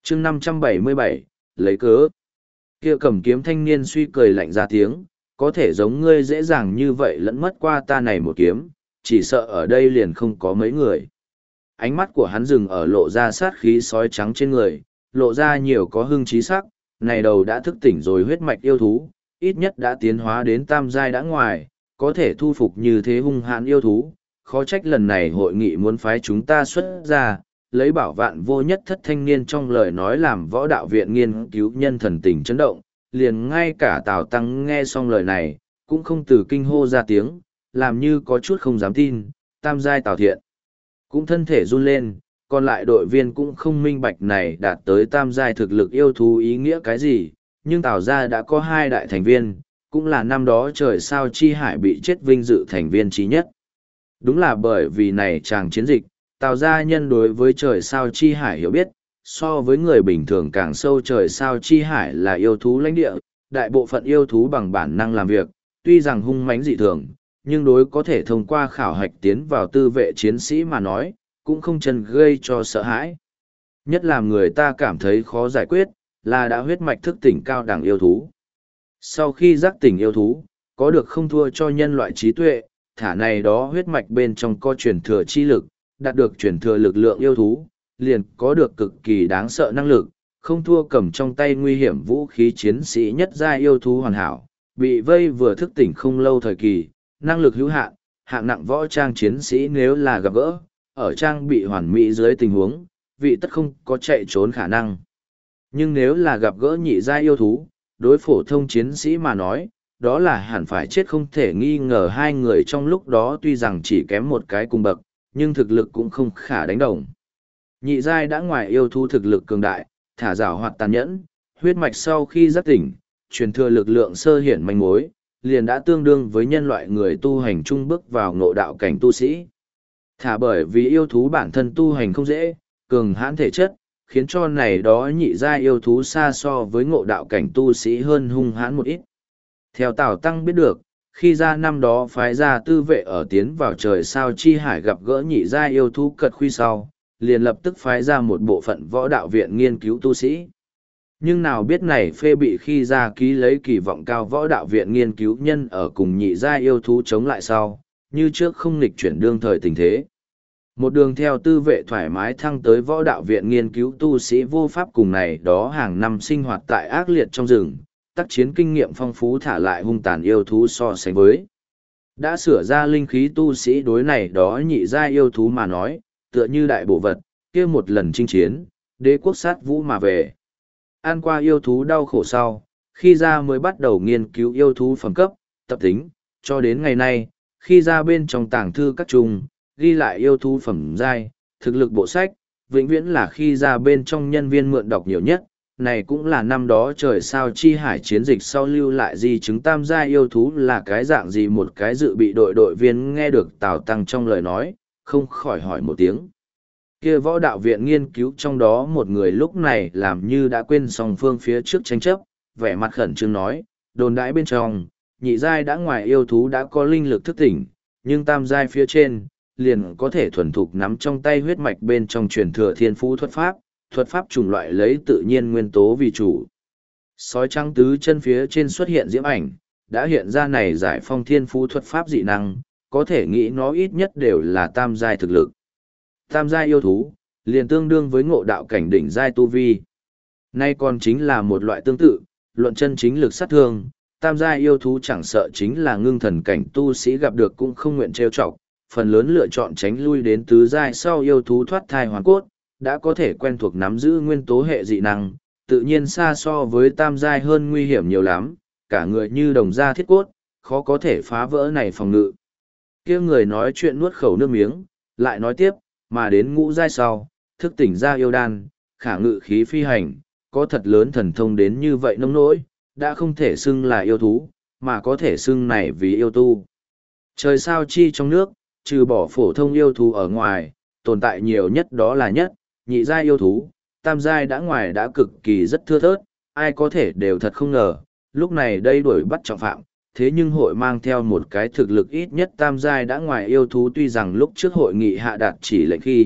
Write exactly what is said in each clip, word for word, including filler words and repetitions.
chương năm trăm bảy mươi bảy, lấy cớ. Kia cầm kiếm thanh niên suy cười lạnh ra tiếng, có thể giống ngươi dễ dàng như vậy lẫn mất qua ta này một kiếm, chỉ sợ ở đây liền không có mấy người. Ánh mắt của hắn dừng ở lộ ra sát khí sói trắng trên người, lộ ra nhiều có hưng trí sắc, này đầu đã thức tỉnh rồi huyết mạch yêu thú, ít nhất đã tiến hóa đến tam giai đã ngoài, có thể thu phục như thế hung hãn yêu thú, khó trách lần này hội nghị muốn phái chúng ta xuất ra, lấy bảo vạn vô nhất thất thanh niên trong lời nói làm võ đạo viện nghiên cứu nhân thần tình chấn động, liền ngay cả Tào Tăng nghe xong lời này, cũng không từ kinh hô ra tiếng, làm như có chút không dám tin, tam giai Tào Thiện. Cũng thân thể run lên, còn lại đội viên cũng không minh bạch này đạt tới tam giai thực lực yêu thú ý nghĩa cái gì, nhưng Tào gia đã có hai đại thành viên, cũng là năm đó trời sao chi hải bị chết vinh dự thành viên trí nhất. Đúng là bởi vì này chàng chiến dịch, Tào gia nhân đối với trời sao chi hải hiểu biết, so với người bình thường càng sâu. Trời sao chi hải là yêu thú lãnh địa, đại bộ phận yêu thú bằng bản năng làm việc, tuy rằng hung mãnh dị thường, nhưng đối có thể thông qua khảo hạch tiến vào tư vệ chiến sĩ mà nói, cũng không chân gây cho sợ hãi. Nhất là người ta cảm thấy khó giải quyết, là đã huyết mạch thức tỉnh cao đẳng yêu thú. Sau khi giác tỉnh yêu thú, có được không thua cho nhân loại trí tuệ, thả này đó huyết mạch bên trong có truyền thừa chi lực, đạt được truyền thừa lực lượng yêu thú, liền có được cực kỳ đáng sợ năng lực, không thua cầm trong tay nguy hiểm vũ khí chiến sĩ nhất gia yêu thú hoàn hảo, bị vây vừa thức tỉnh không lâu thời kỳ, năng lực hữu hạn, hạng nặng võ trang chiến sĩ nếu là gặp gỡ, ở trang bị hoàn mỹ dưới tình huống, vị tất không có chạy trốn khả năng. Nhưng nếu là gặp gỡ nhị gia yêu thú, đối phổ thông chiến sĩ mà nói, đó là hẳn phải chết không thể nghi ngờ. Hai người trong lúc đó tuy rằng chỉ kém một cái cùng bậc, nhưng thực lực cũng không khả đánh đồng. Nhị giai đã ngoài yêu thú thực lực cường đại, thả giảo hoạt tàn nhẫn, huyết mạch sau khi giác tỉnh, truyền thừa lực lượng sơ hiển manh mối, liền đã tương đương với nhân loại người tu hành trung bước vào ngộ đạo cảnh tu sĩ. Thả bởi vì yêu thú bản thân tu hành không dễ, cường hãn thể chất, khiến cho này đó nhị giai yêu thú xa so với ngộ đạo cảnh tu sĩ hơn hung hãn một ít. Theo Tào Tăng biết được, khi ra năm đó phái ra tư vệ ở tiến vào trời sao chi hải gặp gỡ nhị giai yêu thú cật khuy sau, liền lập tức phái ra một bộ phận võ đạo viện nghiên cứu tu sĩ. Nhưng nào biết này phê bị khi ra ký lấy kỳ vọng cao võ đạo viện nghiên cứu nhân ở cùng nhị giai yêu thú chống lại sau, như trước không nghịch chuyển đương thời tình thế. Một đường theo tư vệ thoải mái thăng tới võ đạo viện nghiên cứu tu sĩ vô pháp cùng này đó hàng năm sinh hoạt tại ác liệt trong rừng, tác chiến kinh nghiệm phong phú thả lại hung tàn yêu thú so sánh với. Đã sửa ra linh khí tu sĩ đối này đó nhị giai yêu thú mà nói, tựa như đại bộ vật, kia một lần chinh chiến, đế quốc sát vũ mà về. An qua yêu thú đau khổ sau, khi ra mới bắt đầu nghiên cứu yêu thú phẩm cấp, tập tính, cho đến ngày nay, khi ra bên trong tàng thư các trùng, ghi lại yêu thú phẩm giai, thực lực bộ sách, vĩnh viễn là khi ra bên trong nhân viên mượn đọc nhiều nhất. Này cũng là năm đó trời sao chi hải chiến dịch sau lưu lại di chứng tam giai yêu thú là cái dạng gì. Một cái dự bị đội đội viên nghe được Tào Tăng trong lời nói, không khỏi hỏi một tiếng. Kia võ đạo viện nghiên cứu trong đó một người lúc này làm như đã quên song phương phía trước tranh chấp, vẻ mặt khẩn trương nói, đồn đãi bên trong, nhị giai đã ngoài yêu thú đã có linh lực thức tỉnh, nhưng tam giai phía trên, liền có thể thuần thục nắm trong tay huyết mạch bên trong truyền thừa thiên phú thuật pháp, thuật pháp chủng loại lấy tự nhiên nguyên tố vì chủ. Sói trắng tứ chân phía trên xuất hiện diễm ảnh, đã hiện ra này giải phong thiên phú thuật pháp dị năng, có thể nghĩ nó ít nhất đều là tam giai thực lực. Tam giai yêu thú, liền tương đương với ngộ đạo cảnh đỉnh giai tu vi. Nay còn chính là một loại tương tự, luận chân chính lực sát thương, tam giai yêu thú chẳng sợ chính là ngưng thần cảnh tu sĩ gặp được cũng không nguyện trêu chọc, phần lớn lựa chọn tránh lui đến tứ giai sau yêu thú thoát thai hoàn cốt, đã có thể quen thuộc nắm giữ nguyên tố hệ dị năng, tự nhiên xa so với tam giai hơn nguy hiểm nhiều lắm, cả người như đồng da thiết cốt, khó có thể phá vỡ này phòng ngự. Kia người nói chuyện nuốt khẩu nước miếng, lại nói tiếp, mà đến ngũ giai sau, thức tỉnh ra yêu đan, khả ngự khí phi hành, có thật lớn thần thông đến như vậy nông nỗi, đã không thể xưng là yêu thú, mà có thể xưng này vì yêu tu. Trời sao chi trong nước, trừ bỏ phổ thông yêu thú ở ngoài, tồn tại nhiều nhất đó là nhất, nhị giai yêu thú, tam giai đã ngoài đã cực kỳ rất thưa thớt, ai có thể đều thật không ngờ, lúc này đây đuổi bắt trọng phạm, thế nhưng hội mang theo một cái thực lực ít nhất tam giai đã ngoài yêu thú. Tuy rằng lúc trước hội nghị hạ đạt chỉ lệnh khi,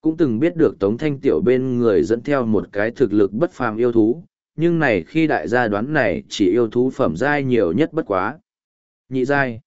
cũng từng biết được Tống Thanh Tiểu bên người dẫn theo một cái thực lực bất phàm yêu thú, nhưng này khi đại gia đoán này chỉ yêu thú phẩm giai nhiều nhất bất quá. Nhị giai.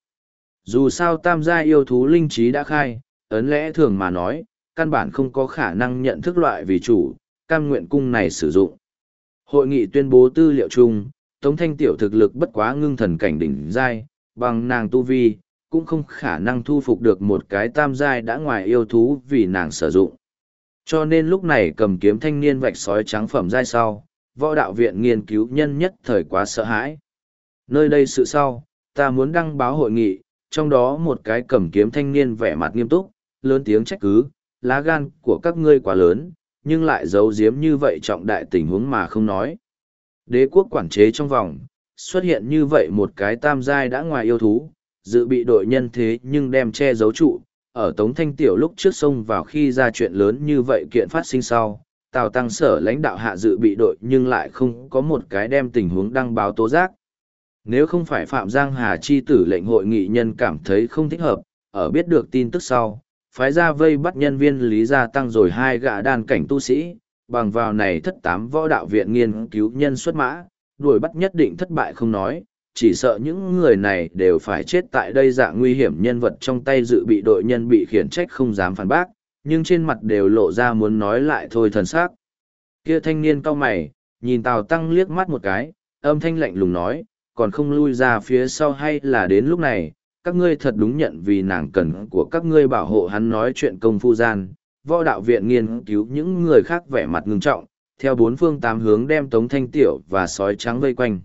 Dù sao tam giai yêu thú linh trí đã khai, ấn lẽ thường mà nói, căn bản không có khả năng nhận thức loại vì chủ, cam nguyện cung này sử dụng. Hội nghị tuyên bố tư liệu chung, Tống Thanh Tiểu thực lực bất quá ngưng thần cảnh đỉnh giai, bằng nàng tu vi, cũng không khả năng thu phục được một cái tam giai đã ngoài yêu thú vì nàng sử dụng. Cho nên lúc này cầm kiếm thanh niên vạch sói trắng phẩm giai sau, võ đạo viện nghiên cứu nhân nhất thời quá sợ hãi. Nơi đây sự sau, ta muốn đăng báo hội nghị, trong đó một cái cầm kiếm thanh niên vẻ mặt nghiêm túc, lớn tiếng trách cứ, lá gan của các ngươi quá lớn, nhưng lại giấu giếm như vậy trọng đại tình huống mà không nói. Đế quốc quản chế trong vòng, xuất hiện như vậy một cái tam giai đã ngoài yêu thú, dự bị đội nhân thế nhưng đem che giấu trụ, ở Tống Thanh Tiểu lúc trước sông vào khi ra chuyện lớn như vậy kiện phát sinh sau, Tào Tăng Sở lãnh đạo hạ dự bị đội nhưng lại không có một cái đem tình huống đăng báo tố giác. Nếu không phải Phạm Giang Hà chi tử lệnh hội nghị nhân cảm thấy không thích hợp, ở biết được tin tức sau, phái ra vây bắt nhân viên Lý Gia Tăng rồi hai gã đàn cảnh tu sĩ, bằng vào này thất tám võ đạo viện nghiên cứu nhân xuất mã, đuổi bắt nhất định thất bại không nói, chỉ sợ những người này đều phải chết tại đây dạng nguy hiểm nhân vật trong tay dự bị đội nhân bị khiển trách không dám phản bác, nhưng trên mặt đều lộ ra muốn nói lại thôi thần sắc. Kia thanh niên cau mày, nhìn Tào Tăng liếc mắt một cái, âm thanh lạnh lùng nói, còn không lui ra phía sau hay là đến lúc này, các ngươi thật đúng nhận vì nàng cần của các ngươi bảo hộ hắn nói chuyện công phu gian, võ đạo viện nghiên cứu những người khác vẻ mặt ngưng trọng, theo bốn phương tám hướng đem Tống Thanh Tiểu và sói trắng vây quanh.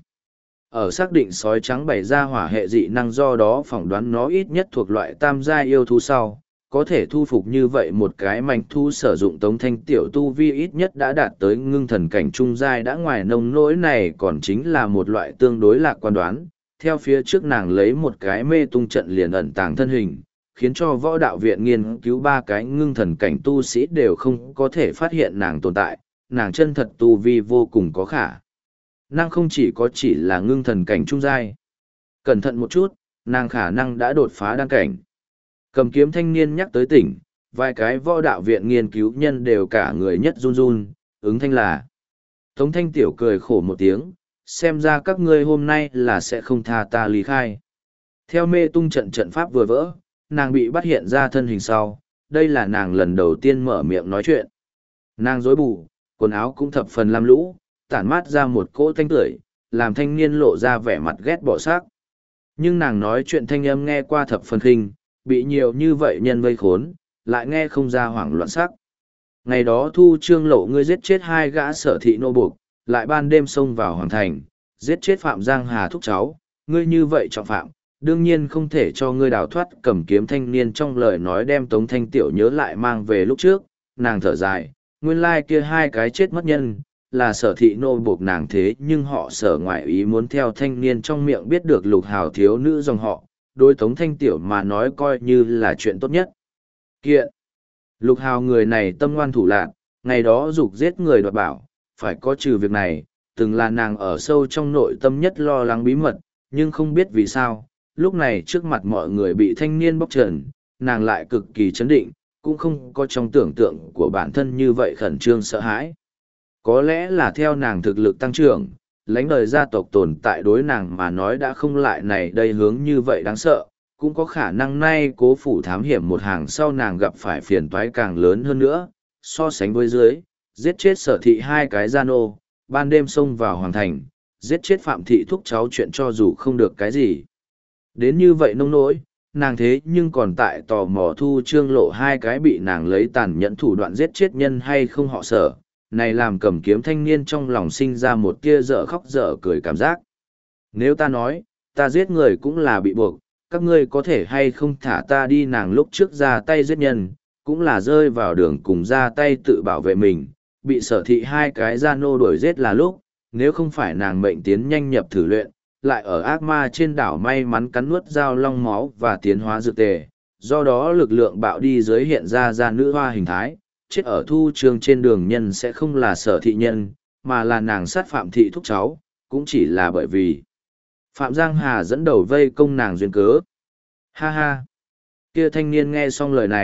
Ở xác định sói trắng bày ra hỏa hệ dị năng do đó phỏng đoán nó ít nhất thuộc loại tam gia yêu thú sau, có thể thu phục như vậy một cái manh thu sử dụng Tống Thanh Tiểu tu vi ít nhất đã đạt tới ngưng thần cảnh trung giai đã ngoài nông nỗi này còn chính là một loại tương đối lạc quan đoán. Theo phía trước nàng lấy một cái mê tung trận liền ẩn tàng thân hình, khiến cho võ đạo viện nghiên cứu ba cái ngưng thần cảnh tu sĩ đều không có thể phát hiện nàng tồn tại, nàng chân thật tu vi vô cùng có khả. Nàng không chỉ có chỉ là ngưng thần cảnh trung giai. Cẩn thận một chút, nàng khả năng đã đột phá đăng cảnh. Cầm kiếm thanh niên nhắc tới tỉnh, vài cái võ đạo viện nghiên cứu nhân đều cả người nhất run run, ứng thanh là. Tống Thanh Tiểu cười khổ một tiếng, xem ra các ngươi hôm nay là sẽ không tha ta lý khai. Theo mê tung trận trận pháp vừa vỡ, nàng bị bắt hiện ra thân hình sau, đây là nàng lần đầu tiên mở miệng nói chuyện. Nàng rối bù, quần áo cũng thập phần lam lũ, tản mát ra một cỗ thanh tưởi, làm thanh niên lộ ra vẻ mặt ghét bỏ sắc. Nhưng nàng nói chuyện thanh âm nghe qua thập phần khinh, bị nhiều như vậy nhân vây khốn, lại nghe không ra hoảng loạn sắc. Ngày đó Thu Trương Lộ ngươi giết chết hai gã sở thị nô buộc, lại ban đêm xông vào hoàng thành, giết chết Phạm Giang Hà thúc cháu, ngươi như vậy trọng phạm, đương nhiên không thể cho ngươi đào thoát. Cầm kiếm thanh niên trong lời nói đem Tống Thanh Tiểu nhớ lại mang về lúc trước, nàng thở dài, nguyên lai kia hai cái chết mất nhân, là sở thị nô buộc nàng thế nhưng họ sở ngoại ý muốn theo thanh niên trong miệng biết được Lục Hào thiếu nữ dòng họ, đối Tống Thanh Tiểu mà nói coi như là chuyện tốt nhất. Kiện! Lục Hào người này tâm ngoan thủ lạn, ngày đó dục giết người đoạt bảo, phải có trừ việc này, từng là nàng ở sâu trong nội tâm nhất lo lắng bí mật, nhưng không biết vì sao, lúc này trước mặt mọi người bị thanh niên bóc trần, nàng lại cực kỳ chấn định, cũng không có trong tưởng tượng của bản thân như vậy khẩn trương sợ hãi. Có lẽ là theo nàng thực lực tăng trưởng, lãnh đời gia tộc tồn tại đối nàng mà nói đã không lại này đây hướng như vậy đáng sợ, cũng có khả năng nay cố phủ thám hiểm một hàng sau nàng gặp phải phiền toái càng lớn hơn nữa, so sánh với dưới, giết chết sở thị hai cái gia nô, ban đêm xông vào hoàng thành, giết chết phạm thị thúc cháu chuyện cho dù không được cái gì. Đến như vậy nông nỗi, nàng thế nhưng còn tại tò mò Thu Trương Lộ hai cái bị nàng lấy tàn nhẫn thủ đoạn giết chết nhân hay không họ sở, này làm cầm kiếm thanh niên trong lòng sinh ra một tia dở khóc dở cười cảm giác. Nếu ta nói, ta giết người cũng là bị buộc, các ngươi có thể hay không thả ta đi. Nàng lúc trước ra tay giết nhân, cũng là rơi vào đường cùng ra tay tự bảo vệ mình, bị sở thị hai cái gia nô đuổi giết là lúc, nếu không phải nàng mệnh tiến nhanh nhập thử luyện, lại ở ác ma trên đảo may mắn cắn nuốt dao long máu và tiến hóa dược tề, do đó lực lượng bạo đi dưới hiện ra ra nữ hoa hình thái, chết ở Thu Trương trên đường nhân sẽ không là sở thị nhân, mà là nàng sát Phạm thị thúc cháu, cũng chỉ là bởi vì Phạm Giang Hà dẫn đầu vây công nàng duyên cớ. Ha ha! Kia thanh niên nghe xong lời này,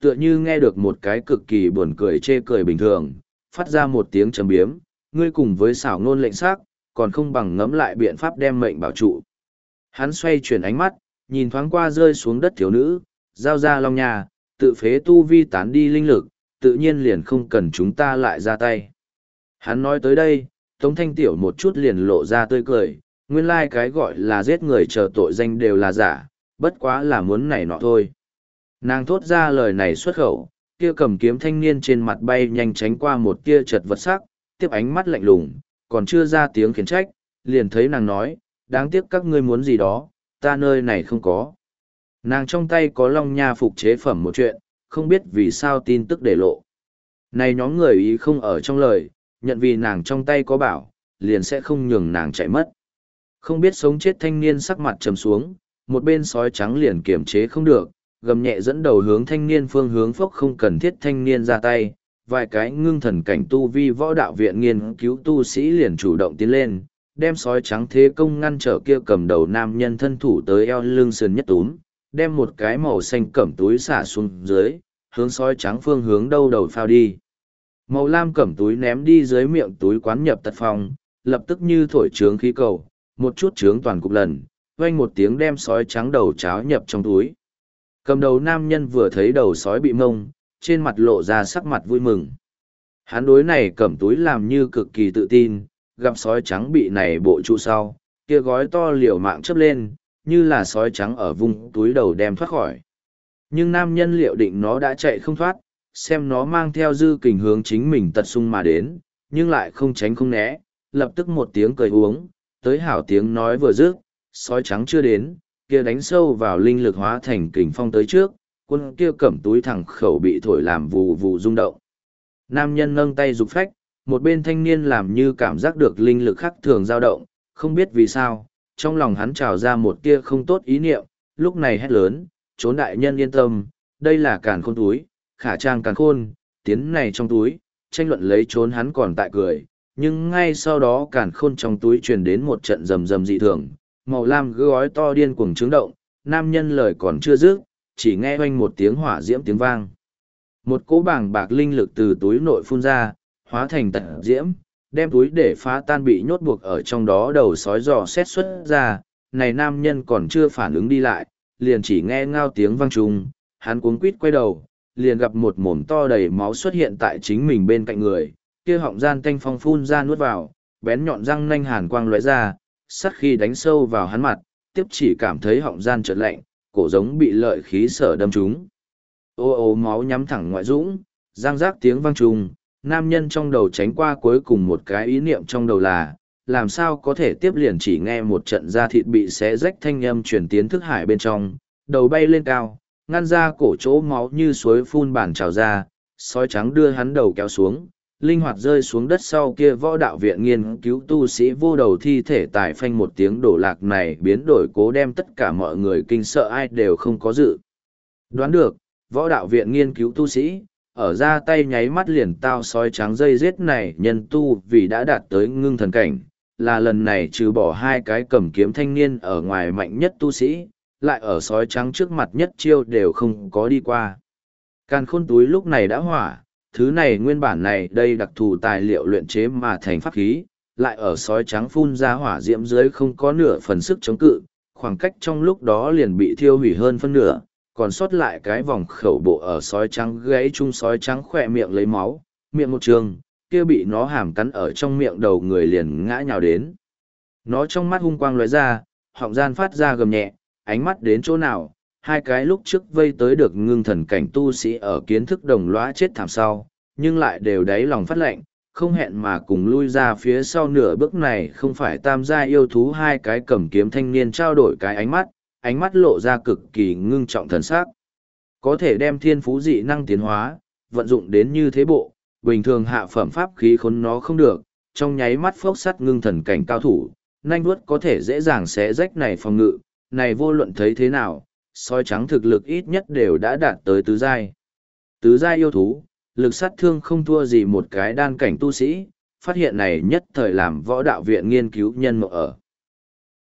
tựa như nghe được một cái cực kỳ buồn cười chê cười bình thường, phát ra một tiếng trầm biếm, ngươi cùng với xảo ngôn lệnh xác, còn không bằng ngẫm lại biện pháp đem mệnh bảo trụ. Hắn xoay chuyển ánh mắt, nhìn thoáng qua rơi xuống đất thiếu nữ, giao ra long nhà, tự phế tu vi tán đi linh lực, tự nhiên liền không cần chúng ta lại ra tay. Hắn nói tới đây, Tống Thanh Tiểu một chút liền lộ ra tươi cười, nguyên lai cái gọi là giết người chờ tội danh đều là giả, bất quá là muốn này nọ thôi. Nàng thốt ra lời này xuất khẩu, kia cầm kiếm thanh niên trên mặt bay nhanh tránh qua một tia chật vật sắc, tiếp ánh mắt lạnh lùng, còn chưa ra tiếng khiển trách, liền thấy nàng nói, đáng tiếc các ngươi muốn gì đó, ta nơi này không có. Nàng trong tay có long nha phục chế phẩm một chuyện, không biết vì sao tin tức để lộ. Này nhóm người ý không ở trong lời, nhận vì nàng trong tay có bảo, liền sẽ không nhường nàng chạy mất. Không biết sống chết thanh niên sắc mặt trầm xuống, một bên sói trắng liền kiềm chế không được, gầm nhẹ dẫn đầu hướng thanh niên phương hướng phốc không cần thiết thanh niên ra tay, vài cái ngưng thần cảnh tu vi võ đạo viện nghiên cứu tu sĩ liền chủ động tiến lên, đem sói trắng thế công ngăn trở kia cầm đầu nam nhân thân thủ tới eo lưng sườn nhất túm, đem một cái màu xanh cẩm túi xả xuống dưới, hướng sói trắng phương hướng đâu đầu phao đi. Màu lam cẩm túi ném đi dưới miệng túi quán nhập tật phòng, lập tức như thổi trướng khí cầu, một chút trướng toàn cục lần, vang một tiếng đem sói trắng đầu cháo nhập trong túi. Cầm đầu nam nhân vừa thấy đầu sói bị mông, trên mặt lộ ra sắc mặt vui mừng. Hắn đối này cẩm túi làm như cực kỳ tự tin, gặp sói trắng bị này bộ trụ sau, kia gói to liều mạng chớp lên, như là sói trắng ở vùng túi đầu đem thoát khỏi. Nhưng nam nhân liệu định nó đã chạy không thoát, xem nó mang theo dư kình hướng chính mình tật sung mà đến, nhưng lại không tránh không né, lập tức một tiếng cười uống, tới hảo tiếng nói vừa dứt, sói trắng chưa đến, kia đánh sâu vào linh lực hóa thành kình phong tới trước, quân kia cẩm túi thẳng khẩu bị thổi làm vù vù rung động. Nam nhân nâng tay rục phách, một bên thanh niên làm như cảm giác được linh lực khác thường dao động, không biết vì sao, trong lòng hắn trào ra một tia không tốt ý niệm, lúc này hét lớn, trốn đại nhân yên tâm, đây là càn khôn túi, khả trang càn khôn, tiến này trong túi, tranh luận lấy trốn hắn còn tại cười, nhưng ngay sau đó càn khôn trong túi truyền đến một trận rầm rầm dị thường, màu lam gói to điên cuồng trướng động, nam nhân lời còn chưa dứt, chỉ nghe oanh một tiếng hỏa diễm tiếng vang. Một cỗ bảng bạc linh lực từ túi nội phun ra, hóa thành tận diễm, đem túi để phá tan bị nhốt buộc ở trong đó đầu sói giò xét xuất ra, này nam nhân còn chưa phản ứng đi lại, liền chỉ nghe ngao tiếng vang trùng, hắn cuống quýt quay đầu, liền gặp một mồm to đầy máu xuất hiện tại chính mình bên cạnh người, kia họng gian tanh phong phun ra nuốt vào, bén nhọn răng nanh hàn quang lóe ra, sắt khi đánh sâu vào hắn mặt, tiếp chỉ cảm thấy họng gian chợt lạnh, cổ giống bị lợi khí sở đâm trúng. Ô ô máu nhắm thẳng ngoại dũng, răng rác tiếng vang trùng, nam nhân trong đầu tránh qua cuối cùng một cái ý niệm trong đầu là, làm sao có thể tiếp liền chỉ nghe một trận da thịt bị xé rách thanh âm truyền tiến thức hải bên trong, đầu bay lên cao, ngăn ra cổ chỗ máu như suối phun bản trào ra, sói trắng đưa hắn đầu kéo xuống, linh hoạt rơi xuống đất sau kia võ đạo viện nghiên cứu tu sĩ vô đầu thi thể tài phanh một tiếng đổ lạc này biến đổi cố đem tất cả mọi người kinh sợ ai đều không có dự. Đoán được, võ đạo viện nghiên cứu tu sĩ, ở ra tay nháy mắt liền tao sói trắng dây giết này nhân tu vì đã đạt tới ngưng thần cảnh, là lần này trừ bỏ hai cái cầm kiếm thanh niên ở ngoài mạnh nhất tu sĩ, lại ở sói trắng trước mặt nhất chiêu đều không có đi qua. Càn khôn túi lúc này đã hỏa, thứ này nguyên bản này đây đặc thù tài liệu luyện chế mà thành pháp khí, lại ở sói trắng phun ra hỏa diễm dưới không có nửa phần sức chống cự, khoảng cách trong lúc đó liền bị thiêu hủy hơn phân nửa, còn sót lại cái vòng khẩu bộ ở sói trắng gãy chung sói trắng khỏe miệng lấy máu, miệng một trường, kia bị nó hàm cắn ở trong miệng đầu người liền ngã nhào đến. Nó trong mắt hung quang lóe ra, họng gian phát ra gầm nhẹ, ánh mắt đến chỗ nào, hai cái lúc trước vây tới được ngưng thần cảnh tu sĩ ở kiến thức đồng lõa chết thảm sau, nhưng lại đều đáy lòng phát lệnh, không hẹn mà cùng lui ra phía sau nửa bước này không phải tam gia yêu thú hai cái cầm kiếm thanh niên trao đổi cái ánh mắt, ánh mắt lộ ra cực kỳ ngưng trọng thần sắc. Có thể đem thiên phú dị năng tiến hóa, vận dụng đến như thế bộ, bình thường hạ phẩm pháp khí khốn nó không được, trong nháy mắt phốc sắt ngưng thần cảnh cao thủ, nhanh vuốt có thể dễ dàng xé rách này phòng ngự, này vô luận thấy thế nào, sói trắng thực lực ít nhất đều đã đạt tới tứ giai. Tứ giai yêu thú, lực sát thương không thua gì một cái đan cảnh tu sĩ, phát hiện này nhất thời làm võ đạo viện nghiên cứu nhân mộ ở.